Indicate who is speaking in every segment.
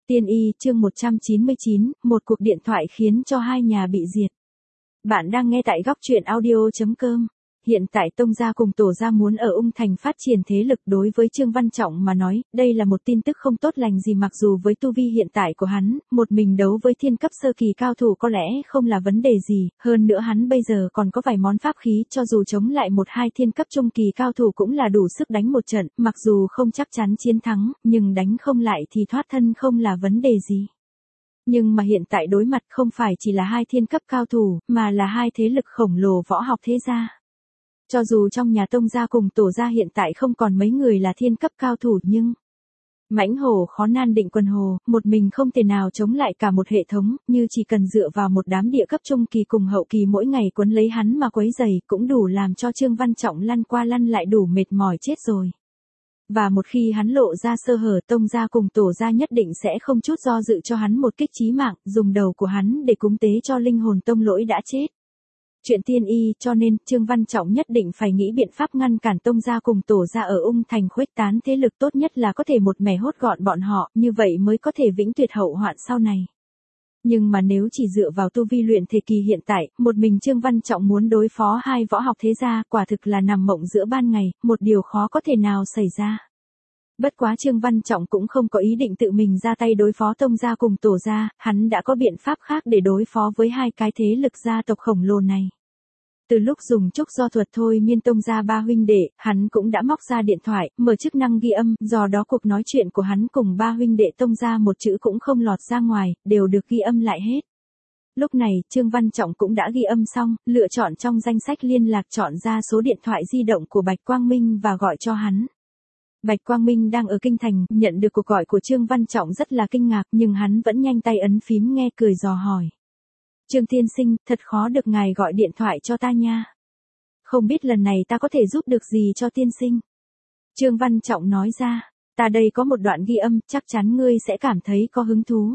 Speaker 1: Tiên y chương 199, một cuộc điện thoại khiến cho hai nhà bị diệt. Bạn đang nghe tại góc truyện audio.com. Hiện tại Tông Gia cùng Tổ Gia muốn ở Ung Thành phát triển thế lực. Đối với Trương Văn Trọng mà nói, đây là một tin tức không tốt lành gì, mặc dù với tu vi hiện tại của hắn, một mình đấu với thiên cấp sơ kỳ cao thủ có lẽ không là vấn đề gì, hơn nữa hắn bây giờ còn có vài món pháp khí, cho dù chống lại một hai thiên cấp trung kỳ cao thủ cũng là đủ sức đánh một trận, mặc dù không chắc chắn chiến thắng, nhưng đánh không lại thì thoát thân không là vấn đề gì. Nhưng mà hiện tại đối mặt không phải chỉ là hai thiên cấp cao thủ, mà là hai thế lực khổng lồ võ học thế gia. Cho dù trong nhà Tông Gia cùng Tổ Gia hiện tại không còn mấy người là thiên cấp cao thủ, nhưng mãnh hổ khó nan định quần hồ, một mình không thể nào chống lại cả một hệ thống, như chỉ cần dựa vào một đám địa cấp trung kỳ cùng hậu kỳ mỗi ngày quấn lấy hắn mà quấy rầy, cũng đủ làm cho Trương Văn Trọng lăn qua lăn lại đủ mệt mỏi chết rồi. Và một khi hắn lộ ra sơ hở, Tông Gia cùng Tổ Gia nhất định sẽ không chút do dự cho hắn một kích chí mạng, dùng đầu của hắn để cúng tế cho linh hồn tông lỗi đã chết. Chuyện tiên y, cho nên Trương Văn Trọng nhất định phải nghĩ biện pháp ngăn cản Tông Gia cùng Tổ Gia ở Ung Thành khuếch tán thế lực, tốt nhất là có thể một mẻ hốt gọn bọn họ, như vậy mới có thể vĩnh tuyệt hậu hoạn sau này. Nhưng mà nếu chỉ dựa vào tu vi luyện thể kỳ hiện tại, một mình Trương Văn Trọng muốn đối phó hai võ học thế gia, quả thực là nằm mộng giữa ban ngày, một điều khó có thể nào xảy ra. Bất quá Trương Văn Trọng cũng không có ý định tự mình ra tay đối phó Tông Gia cùng Tổ Gia, hắn đã có biện pháp khác để đối phó với hai cái thế lực gia tộc khổng lồ này. Từ lúc dùng trúc do thuật thôi miên Tông Gia ba huynh đệ, hắn cũng đã móc ra điện thoại, mở chức năng ghi âm, do đó cuộc nói chuyện của hắn cùng ba huynh đệ Tông Gia một chữ cũng không lọt ra ngoài, đều được ghi âm lại hết. Lúc này, Trương Văn Trọng cũng đã ghi âm xong, lựa chọn trong danh sách liên lạc, chọn ra số điện thoại di động của Bạch Quang Minh và gọi cho hắn. Bạch Quang Minh đang ở Kinh Thành, nhận được cuộc gọi của Trương Văn Trọng rất là kinh ngạc, nhưng hắn vẫn nhanh tay ấn phím nghe, cười dò hỏi. Trương tiên sinh, thật khó được ngài gọi điện thoại cho ta nha. Không biết lần này ta có thể giúp được gì cho tiên sinh. Trương Văn Trọng nói ra, ta đây có một đoạn ghi âm, chắc chắn ngươi sẽ cảm thấy có hứng thú.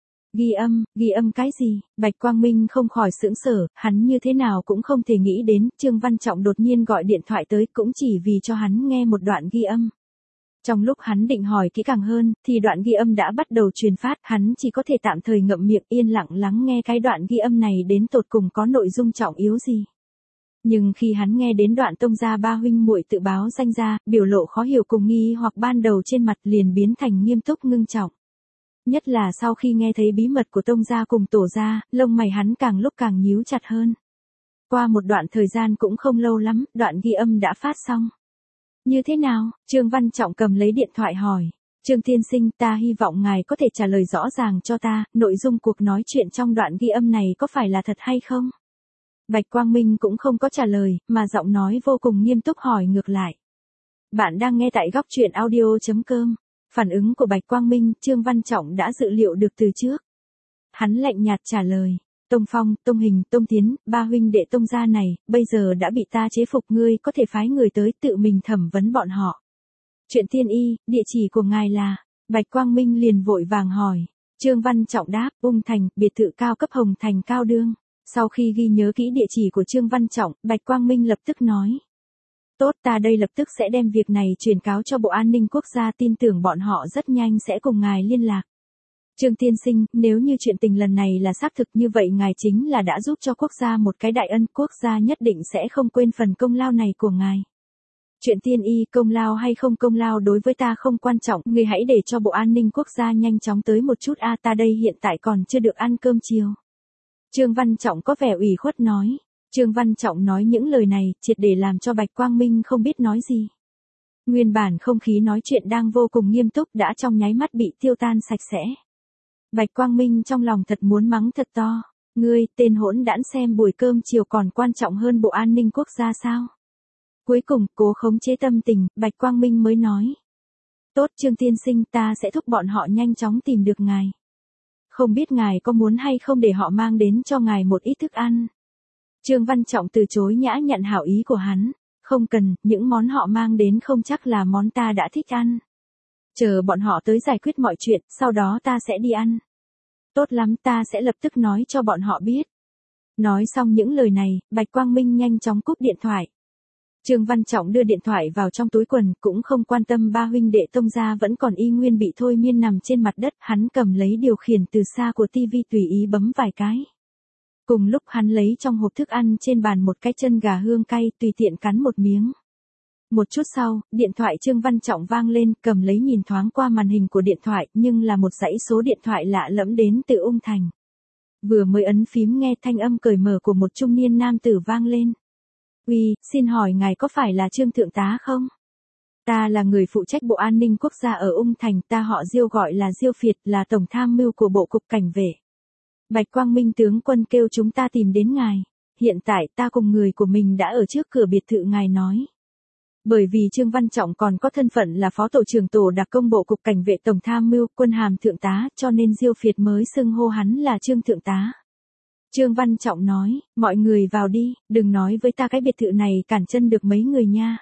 Speaker 1: Ghi âm cái gì? Bạch Quang Minh không khỏi sững sờ, hắn như thế nào cũng không thể nghĩ đến, Trương Văn Trọng đột nhiên gọi điện thoại tới cũng chỉ vì cho hắn nghe một đoạn ghi âm. Trong lúc hắn định hỏi kỹ càng hơn, thì đoạn ghi âm đã bắt đầu truyền phát, hắn chỉ có thể tạm thời ngậm miệng yên lặng lắng nghe cái đoạn ghi âm này đến tột cùng có nội dung trọng yếu gì. Nhưng khi hắn nghe đến đoạn Tông Gia ba huynh muội tự báo danh ra, biểu lộ khó hiểu cùng nghi hoặc ban đầu trên mặt liền biến thành nghiêm túc ngưng trọng. Nhất là sau khi nghe thấy bí mật của Tông Gia cùng Tổ Gia, lông mày hắn càng lúc càng nhíu chặt hơn. Qua một đoạn thời gian cũng không lâu lắm, đoạn ghi âm đã phát xong. Như thế nào? Trương Văn Trọng cầm lấy điện thoại hỏi. Trương tiên sinh, ta hy vọng ngài có thể trả lời rõ ràng cho ta, nội dung cuộc nói chuyện trong đoạn ghi âm này có phải là thật hay không? Bạch Quang Minh cũng không có trả lời, mà giọng nói vô cùng nghiêm túc hỏi ngược lại. Bạn đang nghe tại góc truyện audio.com. Phản ứng của Bạch Quang Minh, Trương Văn Trọng đã dự liệu được từ trước. Hắn lạnh nhạt trả lời. Tông Phong, Tông Hình, Tông Tiến, ba huynh đệ Tông Gia này, bây giờ đã bị ta chế phục, ngươi có thể phái người tới tự mình thẩm vấn bọn họ. Chuyện tiên y, địa chỉ của ngài là? Bạch Quang Minh liền vội vàng hỏi. Trương Văn Trọng đáp, Ung Thành, biệt thự cao cấp Hồng Thành Cao Đương. Sau khi ghi nhớ kỹ địa chỉ của Trương Văn Trọng, Bạch Quang Minh lập tức nói. Tốt, ta đây lập tức sẽ đem việc này truyền cáo cho Bộ An ninh Quốc gia, tin tưởng bọn họ rất nhanh sẽ cùng ngài liên lạc. Trương tiên sinh, nếu như chuyện tình lần này là xác thực như vậy, ngài chính là đã giúp cho quốc gia một cái đại ân, quốc gia nhất định sẽ không quên phần công lao này của ngài. Chuyện tiên y, công lao hay không công lao đối với ta không quan trọng, ngươi hãy để cho Bộ An ninh Quốc gia nhanh chóng tới một chút a, ta đây hiện tại còn chưa được ăn cơm chiều. Trương Văn Trọng có vẻ ủy khuất nói. Trương Văn Trọng nói những lời này, triệt để làm cho Bạch Quang Minh không biết nói gì. Nguyên bản không khí nói chuyện đang vô cùng nghiêm túc đã trong nháy mắt bị tiêu tan sạch sẽ. Bạch Quang Minh trong lòng thật muốn mắng thật to. Ngươi, tên hỗn đản, xem buổi cơm chiều còn quan trọng hơn Bộ An ninh Quốc gia sao? Cuối cùng, cố khống chế tâm tình, Bạch Quang Minh mới nói. Tốt Trương tiên sinh, ta sẽ thúc bọn họ nhanh chóng tìm được ngài. Không biết ngài có muốn hay không để họ mang đến cho ngài một ít thức ăn? Trương Văn Trọng từ chối nhã nhặn hảo ý của hắn. Không cần, những món họ mang đến không chắc là món ta đã thích ăn. Chờ bọn họ tới giải quyết mọi chuyện, sau đó ta sẽ đi ăn. Tốt lắm, ta sẽ lập tức nói cho bọn họ biết. Nói xong những lời này, Bạch Quang Minh nhanh chóng cúp điện thoại. Trương Văn Trọng đưa điện thoại vào trong túi quần, cũng không quan tâm ba huynh đệ Tông gia vẫn còn y nguyên bị thôi miên nằm trên mặt đất, hắn cầm lấy điều khiển từ xa của tivi tùy ý bấm vài cái. Cùng lúc hắn lấy trong hộp thức ăn trên bàn một cái chân gà hương cay, tùy tiện cắn một miếng. Một chút sau, điện thoại Trương Văn Trọng vang lên, cầm lấy nhìn thoáng qua màn hình của điện thoại, nhưng là một dãy số điện thoại lạ lẫm đến từ Ung Thành. Vừa mới ấn phím nghe thanh âm cởi mở của một trung niên nam tử vang lên. Uy, xin hỏi ngài có phải là Trương Thượng tá không? Ta là người phụ trách Bộ An ninh Quốc gia ở Ung Thành, ta họ Diêu gọi là Diêu Phiệt, là tổng tham mưu của Bộ Cục Cảnh vệ. Bạch Quang Minh tướng quân kêu chúng ta tìm đến ngài. Hiện tại ta cùng người của mình đã ở trước cửa biệt thự ngài nói. Bởi vì Trương Văn Trọng còn có thân phận là phó tổ trưởng tổ đặc công Bộ Cục Cảnh vệ tổng tham mưu, quân hàm thượng tá, cho nên Diêu Phiệt mới xưng hô hắn là Trương Thượng tá. Trương Văn Trọng nói, mọi người vào đi, đừng nói với ta cái biệt thự này cản chân được mấy người nha.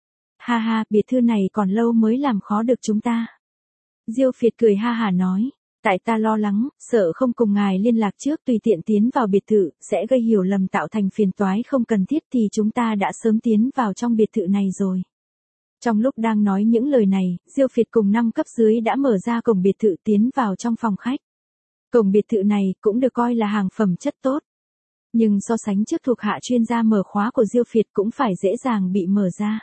Speaker 1: Ha ha, biệt thự này còn lâu mới làm khó được chúng ta. Diêu Phiệt cười ha hả nói, tại ta lo lắng, sợ không cùng ngài liên lạc trước tùy tiện tiến vào biệt thự, sẽ gây hiểu lầm tạo thành phiền toái không cần thiết thì chúng ta đã sớm tiến vào trong biệt thự này rồi. Trong lúc đang nói những lời này, Diêu Phiệt cùng 5 cấp dưới đã mở ra cổng biệt thự tiến vào trong phòng khách. Cổng biệt thự này cũng được coi là hàng phẩm chất tốt. Nhưng so sánh trước thuộc hạ chuyên gia mở khóa của Diêu Phiệt cũng phải dễ dàng bị mở ra.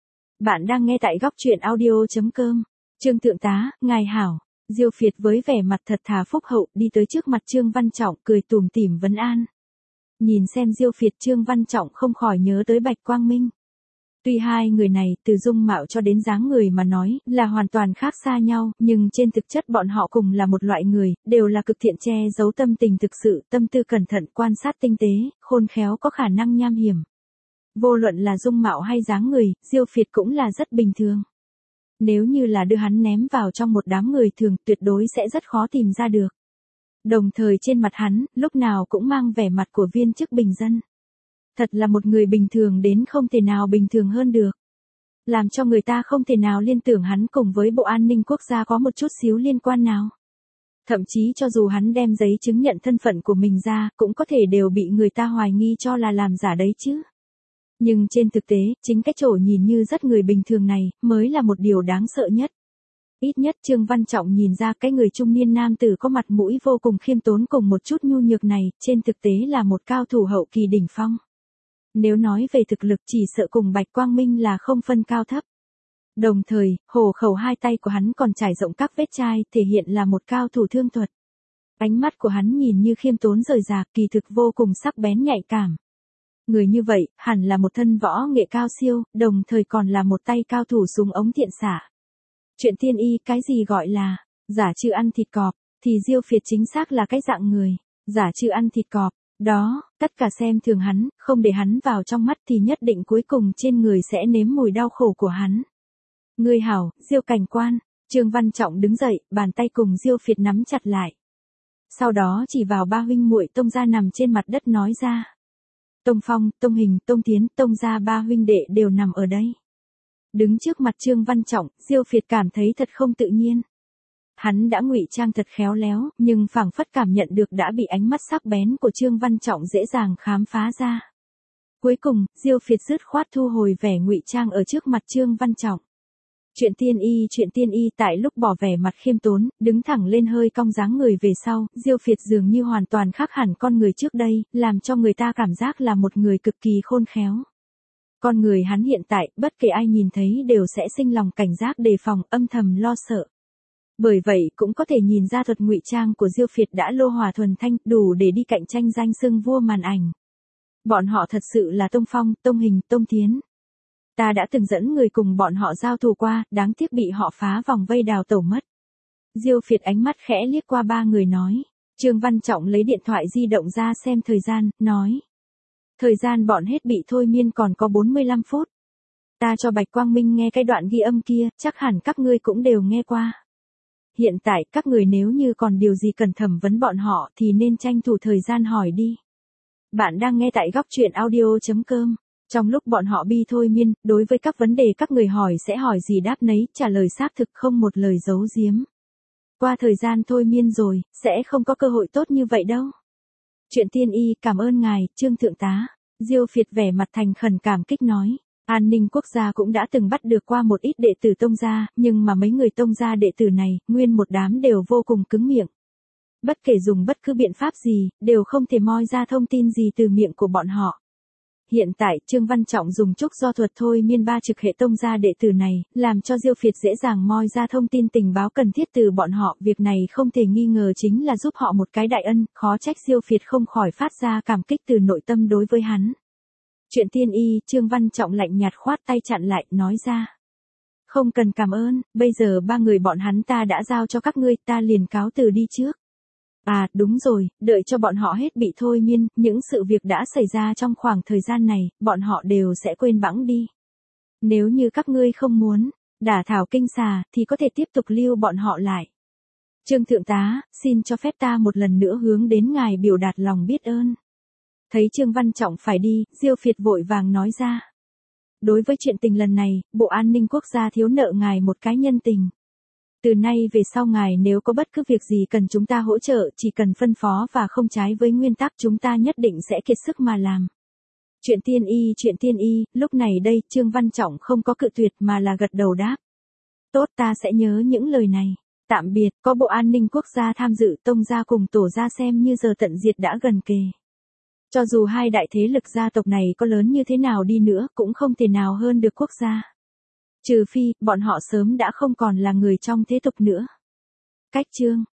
Speaker 1: Bạn đang nghe tại góc truyện audio.com. Trương Thượng tá, ngài hảo. Diêu Phiệt với vẻ mặt thật thà phúc hậu đi tới trước mặt Trương Văn Trọng cười tủm tỉm vấn an. Nhìn xem Diêu Phiệt, Trương Văn Trọng không khỏi nhớ tới Bạch Quang Minh. Tuy hai người này từ dung mạo cho đến dáng người mà nói là hoàn toàn khác xa nhau, nhưng trên thực chất bọn họ cùng là một loại người, đều là cực thiện che giấu tâm tình thực sự, tâm tư cẩn thận, quan sát tinh tế, khôn khéo, có khả năng nham hiểm. Vô luận là dung mạo hay dáng người, Diêu Phiệt cũng là rất bình thường. Nếu như là đưa hắn ném vào trong một đám người thường, tuyệt đối sẽ rất khó tìm ra được. Đồng thời trên mặt hắn, lúc nào cũng mang vẻ mặt của viên chức bình dân. Thật là một người bình thường đến không thể nào bình thường hơn được. Làm cho người ta không thể nào liên tưởng hắn cùng với Bộ An ninh Quốc gia có một chút xíu liên quan nào. Thậm chí cho dù hắn đem giấy chứng nhận thân phận của mình ra, cũng có thể đều bị người ta hoài nghi cho là làm giả đấy chứ. Nhưng trên thực tế, chính cái chỗ nhìn như rất người bình thường này, mới là một điều đáng sợ nhất. Ít nhất Trương Văn Trọng nhìn ra cái người trung niên nam tử có mặt mũi vô cùng khiêm tốn cùng một chút nhu nhược này, trên thực tế là một cao thủ hậu kỳ đỉnh phong. Nếu nói về thực lực chỉ sợ cùng Bạch Quang Minh là không phân cao thấp. Đồng thời, hổ khẩu hai tay của hắn còn trải rộng các vết chai, thể hiện là một cao thủ thương thuật. Ánh mắt của hắn nhìn như khiêm tốn rời rạc, kỳ thực vô cùng sắc bén nhạy cảm. Người như vậy, hẳn là một thân võ nghệ cao siêu, đồng thời còn là một tay cao thủ súng ống thiện xạ. Chuyện tiên y, cái gì gọi là giả chư ăn thịt cọp, thì Diêu Phiệt chính xác là cái dạng người giả chư ăn thịt cọp. Đó, tất cả xem thường hắn, không để hắn vào trong mắt thì nhất định cuối cùng trên người sẽ nếm mùi đau khổ của hắn. Ngươi hảo, Diêu cảnh quan. Trương Văn Trọng đứng dậy, bàn tay cùng Diêu Phiệt nắm chặt lại. Sau đó chỉ vào ba huynh muội Tông gia nằm trên mặt đất nói ra. Tông Phong, Tông Hình, Tông Tiến, Tông gia ba huynh đệ đều nằm ở đây. Đứng trước mặt Trương Văn Trọng, Diêu Phiệt cảm thấy thật không tự nhiên. Hắn đã ngụy trang thật khéo léo, nhưng phảng phất cảm nhận được đã bị ánh mắt sắc bén của Trương Văn Trọng dễ dàng khám phá ra. Cuối cùng, Diêu Phiệt dứt khoát thu hồi vẻ ngụy trang ở trước mặt Trương Văn Trọng. Chuyện tiên y tại lúc bỏ vẻ mặt khiêm tốn, đứng thẳng lên hơi cong dáng người về sau, Diêu Phiệt dường như hoàn toàn khác hẳn con người trước đây, làm cho người ta cảm giác là một người cực kỳ khôn khéo. Con người hắn hiện tại, bất kể ai nhìn thấy đều sẽ sinh lòng cảnh giác đề phòng, âm thầm lo sợ. Bởi vậy cũng có thể nhìn ra thuật ngụy trang của Diêu Phiệt đã lô hỏa thuần thanh, đủ để đi cạnh tranh danh xưng vua màn ảnh. Bọn họ thật sự là Tông Phong, Tông Hình, Tông Tiến. Ta đã từng dẫn người cùng bọn họ giao thủ qua, đáng tiếc bị họ phá vòng vây đào tẩu mất. Diêu Phiệt ánh mắt khẽ liếc qua ba người nói. Trương Văn Trọng lấy điện thoại di động ra xem thời gian, nói. Thời gian bọn hết bị thôi miên còn có 45 phút. Ta cho Bạch Quang Minh nghe cái đoạn ghi âm kia, chắc hẳn các ngươi cũng đều nghe qua. Hiện tại các người nếu như còn điều gì cần thẩm vấn bọn họ thì nên tranh thủ thời gian hỏi đi. Bạn đang nghe tại góc truyện audio.com. Trong lúc bọn họ bi thôi miên, đối với các vấn đề các người hỏi sẽ hỏi gì đáp nấy, trả lời xác thực không một lời giấu giếm. Qua thời gian thôi miên rồi, sẽ không có cơ hội tốt như vậy đâu. Chuyện tiên y, cảm ơn ngài, Trương Thượng tá. Diêu Phiệt vẻ mặt thành khẩn cảm kích nói. An ninh quốc gia cũng đã từng bắt được qua một ít đệ tử Tông gia, nhưng mà mấy người Tông gia đệ tử này, nguyên một đám đều vô cùng cứng miệng. Bất kể dùng bất cứ biện pháp gì, đều không thể moi ra thông tin gì từ miệng của bọn họ. Hiện tại, Trương Văn Trọng dùng trúc do thuật thôi miên ba trực hệ Tông gia đệ tử này, làm cho Diêu Phiệt dễ dàng moi ra thông tin tình báo cần thiết từ bọn họ. Việc này không thể nghi ngờ chính là giúp họ một cái đại ân, khó trách Diêu Phiệt không khỏi phát ra cảm kích từ nội tâm đối với hắn. Chuyện tiên y, Trương Văn Trọng lạnh nhạt khoát tay chặn lại, nói ra. Không cần cảm ơn, bây giờ ba người bọn hắn ta đã giao cho các ngươi, ta liền cáo từ đi trước. À, đúng rồi, đợi cho bọn họ hết bị thôi miên, những sự việc đã xảy ra trong khoảng thời gian này, bọn họ đều sẽ quên bẵng đi. Nếu như các ngươi không muốn đả thảo kinh xà, thì có thể tiếp tục lưu bọn họ lại. Trương Thượng tá, xin cho phép ta một lần nữa hướng đến ngài biểu đạt lòng biết ơn. Thấy Trương Văn Trọng phải đi, Diêu Phiệt vội vàng nói ra. Đối với chuyện tình lần này, Bộ An ninh Quốc gia thiếu nợ ngài một cái nhân tình. Từ nay về sau ngài nếu có bất cứ việc gì cần chúng ta hỗ trợ, chỉ cần phân phó và không trái với nguyên tắc, chúng ta nhất định sẽ kiệt sức mà làm. Chuyện tiên y, lúc này đây, Trương Văn Trọng không có cự tuyệt mà là gật đầu đáp. Tốt, ta sẽ nhớ những lời này. Tạm biệt, có Bộ An ninh Quốc gia tham dự, Tông gia cùng Tổ gia xem như giờ tận diệt đã gần kề. Cho dù hai đại thế lực gia tộc này có lớn như thế nào đi nữa, cũng không thể nào hơn được quốc gia. Trừ phi, bọn họ sớm đã không còn là người trong thế tục nữa. Cách chương